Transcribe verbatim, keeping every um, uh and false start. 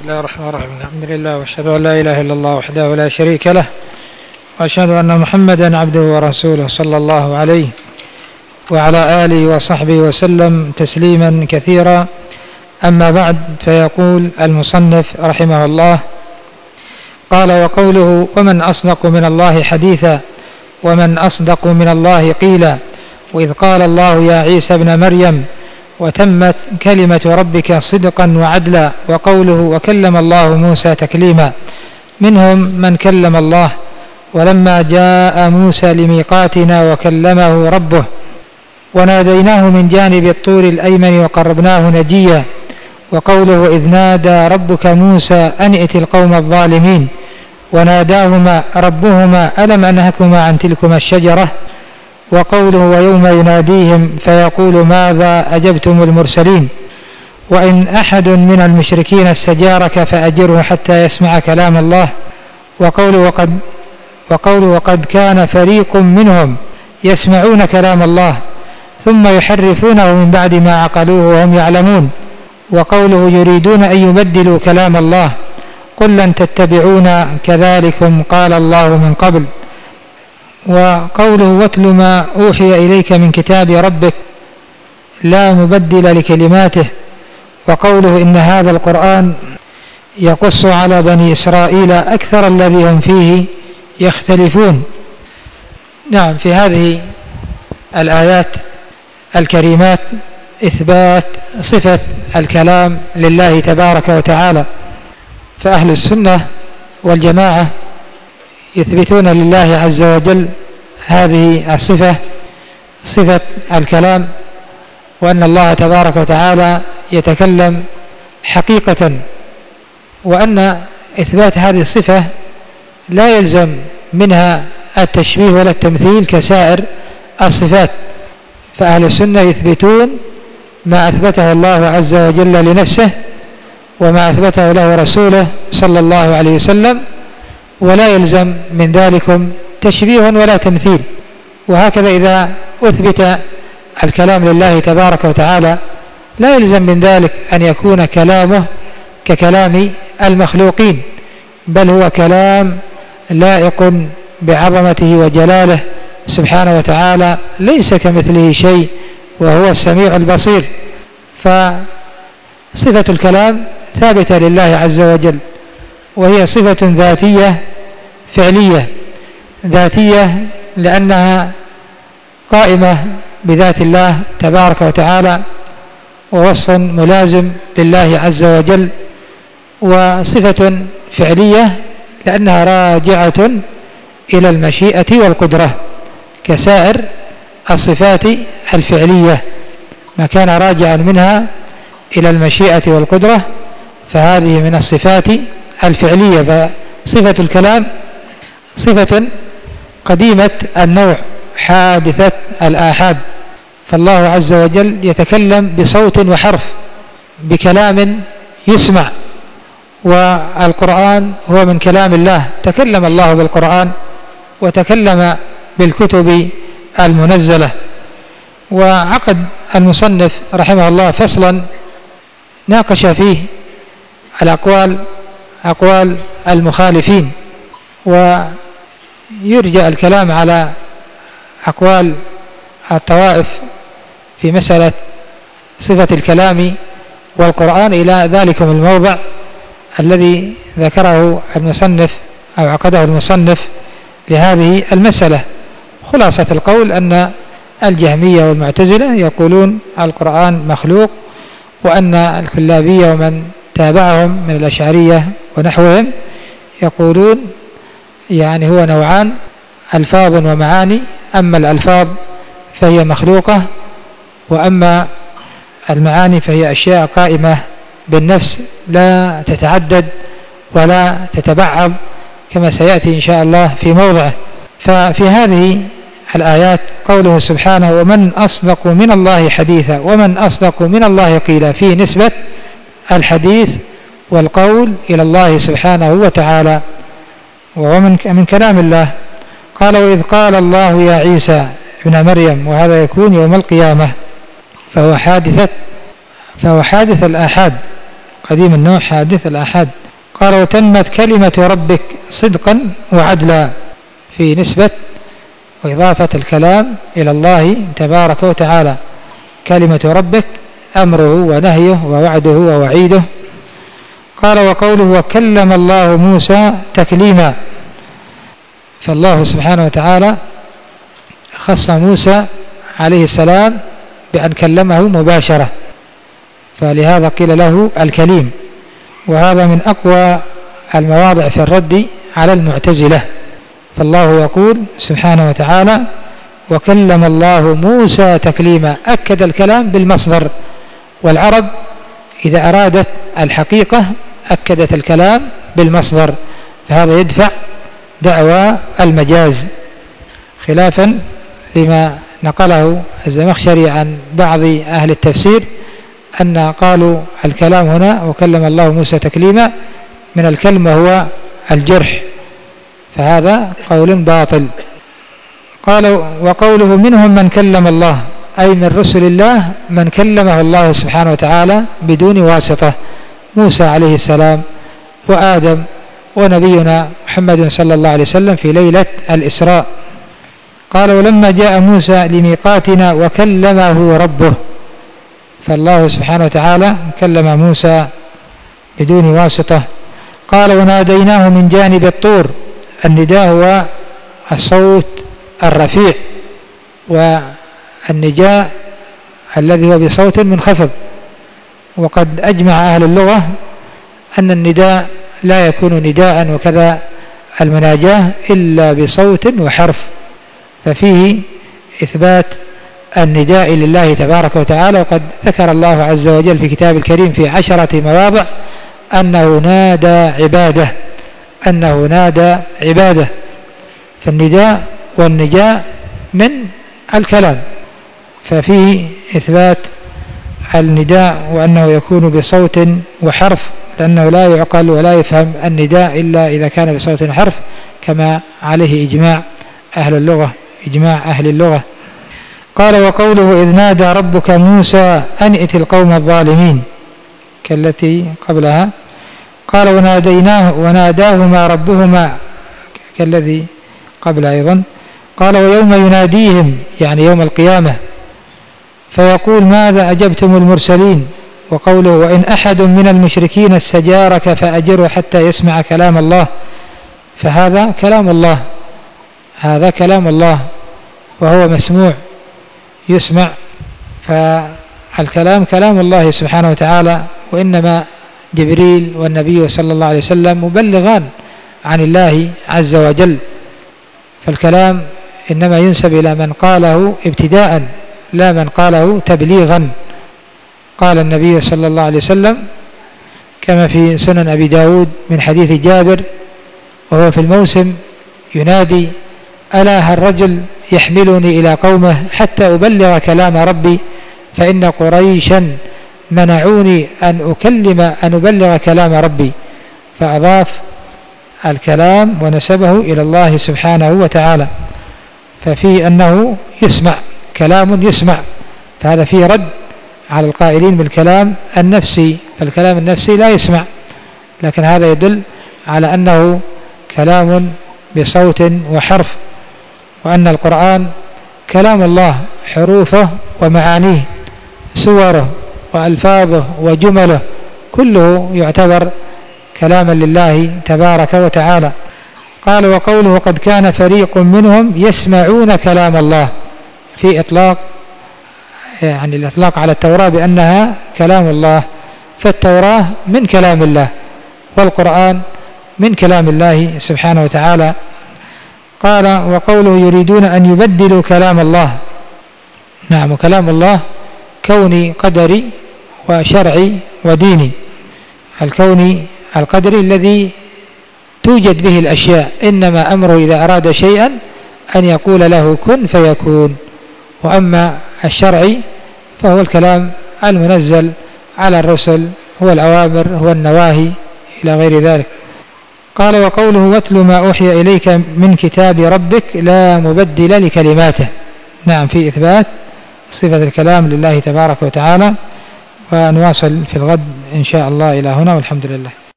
الله الرحمن الرحيم. الحمد لله واشهد ان لا اله الا الله وحده لا شريك له، واشهد ان محمدا عبده ورسوله صلى الله عليه وعلى اله وصحبه وسلم تسليما كثيرا. اما بعد، فيقول المصنف رحمه الله: قال: وقوله ومن اصدق من الله حديثا ومن اصدق من الله قيلا، واذ قال الله يا عيسى ابن مريم وتمت كلمة ربك صدقا وعدلا، وقوله وكلم الله موسى تكليما. منهم من كلم الله، ولما جاء موسى لميقاتنا وكلمه ربه وناديناه من جانب الطور الأيمن وقربناه نجيا، وقوله إذ نادى ربك موسى أن ائت القوم الظالمين، وناداهما ربهما ألم أنهكما عن تلكما الشجرة، وقوله ويوم يناديهم فيقول ماذا أجبتم المرسلين، وإن أحد من المشركين استجارك فأجره حتى يسمع كلام الله، وقوله وقد, وقوله وقد كان فريق منهم يسمعون كلام الله ثم يحرفونه من بعد ما عقلوه وهم يعلمون، وقوله يريدون أن يبدلوا كلام الله قل لن تتبعونا كذلكم قال الله من قبل، وقوله واتل ما أوحي إليك من كتاب ربك لا مبدل لكلماته، وقوله إن هذا القرآن يقص على بني إسرائيل أكثر الذي هم فيه يختلفون. نعم، في هذه الآيات الكريمات إثبات صفة الكلام لله تبارك وتعالى، فأهل السنة والجماعة يثبتون لله عز وجل هذه الصفة، صفة الكلام، وأن الله تبارك وتعالى يتكلم حقيقة، وأن إثبات هذه الصفة لا يلزم منها التشبيه ولا التمثيل كسائر الصفات، فأهل السنة يثبتون ما أثبته الله عز وجل لنفسه وما أثبته له رسوله صلى الله عليه وسلم، ولا يلزم من ذلكم تشبيه ولا تمثيل. وهكذا إذا أثبت الكلام لله تبارك وتعالى لا يلزم من ذلك أن يكون كلامه ككلام المخلوقين، بل هو كلام لائق بعظمته وجلاله سبحانه وتعالى، ليس كمثله شيء وهو السميع البصير. فصفة الكلام ثابتة لله عز وجل، وهي صفة ذاتية فعلية، ذاتية لأنها قائمة بذات الله تبارك وتعالى، ووصف ملازم لله عز وجل، وصفة فعلية لأنها راجعة إلى المشيئة والقدرة كسائر الصفات الفعلية، ما كان راجعا منها إلى المشيئة والقدرة فهذه من الصفات الفعلية. فصفة الكلام صفة قديمة النوع حادثة الآحاد، فالله عز وجل يتكلم بصوت وحرف، بكلام يسمع، والقرآن هو من كلام الله، تكلم الله بالقرآن وتكلم بالكتب المنزلة. وعقد المصنف رحمه الله فصلا ناقش فيه الأقوال أقوال المخالفين، ويرجع الكلام على أقوال الطوائف في مسألة صفة الكلام والقرآن إلى ذلكم الموضع الذي ذكره المصنف أو عقده المصنف لهذه المسألة. خلاصة القول أن الجهمية والمعتزلة يقولون القرآن مخلوق، وأن الكلابية ومن تابعهم من الأشعرية ونحوهم يقولون يعني هو نوعان، ألفاظ ومعاني، أما الألفاظ فهي مخلوقة، وأما المعاني فهي أشياء قائمة بالنفس لا تتعدد ولا تتبعض كما سيأتي إن شاء الله في موضعه. ففي هذه الآيات قوله سبحانه ومن أصدق من الله حديثا ومن أصدق من الله قيلا، في نسبة الحديث والقول إلى الله سبحانه وتعالى، ومن من كلام الله. قال وإذ قال الله يا عيسى ابن مريم، وهذا يكون يوم القيامة، فهو حادثة فهو حادث الآحاد قديم النوع حادث الآحاد. قال وتمت كلمة ربك صدقا وعدلا، في نسبة وإضافة الكلام إلى الله تبارك وتعالى. كلمة ربك أمره ونهيه ووعده ووعيده. قال وقوله وكلم الله موسى تكليما، فالله سبحانه وتعالى خص موسى عليه السلام بأن كلمه مباشرة، فلهذا قيل له الكليم. وهذا من أقوى المواضع في الرد على المعتزلة. فالله يقول سبحانه وتعالى وكلم الله موسى تكليما، أكد الكلام بالمصدر، والعرب إذا أرادت الحقيقة أكدت الكلام بالمصدر، فهذا يدفع دعوى المجاز، خلافا لما نقله الزمخشري عن بعض أهل التفسير أن قالوا الكلام هنا وكلم الله موسى تكليما من الكلمة هو الجرح، فهذا قول باطل. قال وقوله منهم من كلم الله، أي من رسل الله من كلمه الله سبحانه وتعالى بدون واسطة، موسى عليه السلام وآدم ونبينا محمد صلى الله عليه وسلم في ليلة الإسراء. قال ولما جاء موسى لميقاتنا وكلمه ربه، فالله سبحانه وتعالى كلم موسى بدون واسطة. قال وناديناه من جانب الطور، النداء هو الصوت الرفيع، والنجاء الذي هو بصوت منخفض. وقد أجمع أهل اللغة أن النداء لا يكون نداء وكذا المناجاة إلا بصوت وحرف، ففيه إثبات النداء لله تبارك وتعالى. وقد ذكر الله عز وجل في كتاب الكريم في عشرة مواضع أنه نادى عباده، أنه نادى عباده، فالنداء والنجاء من الكلام، ففيه إثبات النداء وأنه يكون بصوت وحرف، لأنه لا يعقل ولا يفهم النداء إلا إذا كان بصوت وحرف، كما عليه إجماع أهل اللغة، إجماع أهل اللغة. قال وقوله إذ نادى ربك موسى أن ائت القوم الظالمين كالتي قبلها. قال وناديناه وناداهما ربهما كالذي قبل أيضا. قال ويوم يناديهم يعني يوم القيامة فيقول ماذا أجبتم المرسلين. وقوله وإن أحد من المشركين استجارك فأجره حتى يسمع كلام الله، فهذا كلام الله، هذا كلام الله وهو مسموع يسمع، فالكلام كلام الله سبحانه وتعالى، وإنما جبريل والنبي صلى الله عليه وسلم مبلغان عن الله عز وجل، فالكلام إنما ينسب إلى من قاله ابتداء لا من قاله تبليغا. قال النبي صلى الله عليه وسلم كما في سنن أبي داود من حديث جابر وهو في الموسم ينادي ألا الرجل يحملني إلى قومه حتى أبلغ كلام ربي، فإن قريشا منعوني أن أكلم أن أبلغ كلام ربي، فأضاف الكلام ونسبه إلى الله سبحانه وتعالى، ففيه أنه يسمع، كلام يسمع، فهذا فيه رد على القائلين بالكلام النفسي، فالكلام النفسي لا يسمع، لكن هذا يدل على أنه كلام بصوت وحرف، وأن القرآن كلام الله حروفه ومعانيه سوره وألفاظه وجمله كله يعتبر كلاما لله تبارك وتعالى. قال وقوله قد كان فريق منهم يسمعون كلام الله، في إطلاق يعني الإطلاق على التوراة بأنها كلام الله، فالتوراة من كلام الله والقرآن من كلام الله سبحانه وتعالى. قال وقوله يريدون أن يبدلوا كلام الله، نعم كلام الله كوني قدري وشرعي وديني، الكوني القدري الذي توجد به الأشياء، إنما أمره إذا أراد شيئا أن يقول له كن فيكون، وأما الشرعي فهو الكلام المنزل على الرسل، هو الأوامر هو النواهي إلى غير ذلك. قال وقوله واتل ما أوحي إليك من كتاب ربك لا مبدل لكلماته، نعم في إثبات صفة الكلام لله تبارك وتعالى. ونواصل في الغد إن شاء الله إلى هنا والحمد لله.